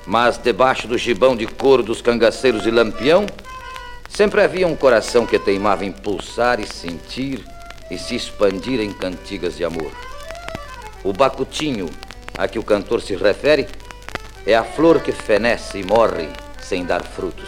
Mas debaixo do gibão de couro dos cangaceiros de Lampião, sempre havia um coração que teimava em pulsar e sentir e se expandir em cantigas de amor. O bacutinho a que o cantor se refere é a flor que fenece e morre sem dar frutos.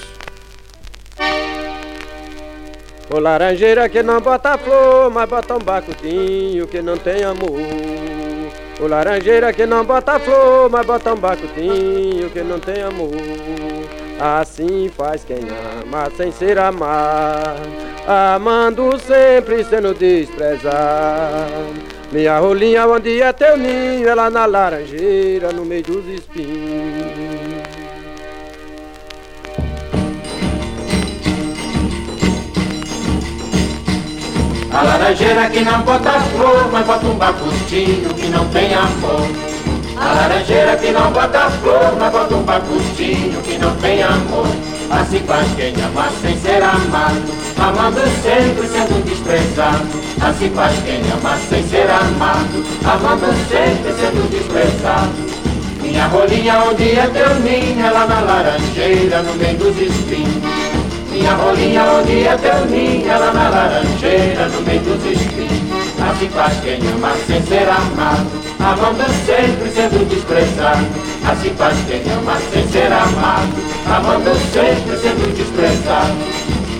O laranjeira que não bota flor, mas bota um bacutinho que não tem amor. O laranjeira que não bota flor, mas bota um bacutinho que não tem amor. Assim faz quem ama sem ser amado, amando sempre sendo desprezado. Minha rolinha onde é teu ninho, ela na laranjeira no meio dos espinhos. A laranjeira que não bota flor, mas bota um bacutinho que não tem amor. A laranjeira que não bota flor, mas bota um bacutinho que não tem amor. Assim faz quem ama sem ser amado, amando sempre sendo desprezado. Assim faz quem ama sem ser amado, amando sempre sendo desprezado. Minha rolinha onde é teu ninho, ela na laranjeira no meio dos espinhos. Minha rolinha onde é teu ninho, ela na laranjeira no meio dos espinhos. Assim faz quem ama sem ser amado, amando sempre sendo desprezado. Assim faz quem ama sem ser amado, amando sempre sendo desprezado.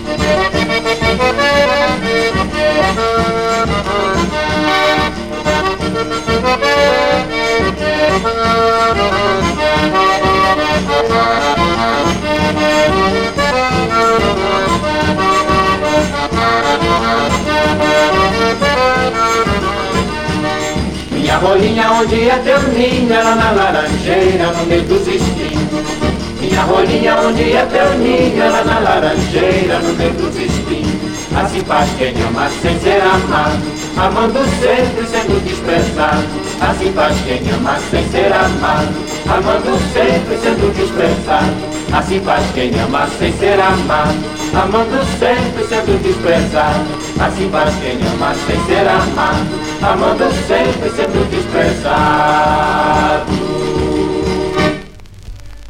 Minha rolinha onde é teu ninho, ela na laranjeira no meio dos espinhos. Minha rolinha onde é teu ninho, ela na laranjeira no meio dos espinhos. Assim faz quem ama sem ser amado, amando sempre sendo desprezado. Assim faz quem ama sem ser amado, amando sempre sendo desprezado. Assim faz quem ama sem ser amado, amando sempre sendo desprezado. Assim faz quem ama sem ser amado, amando sempre sendo desprezado.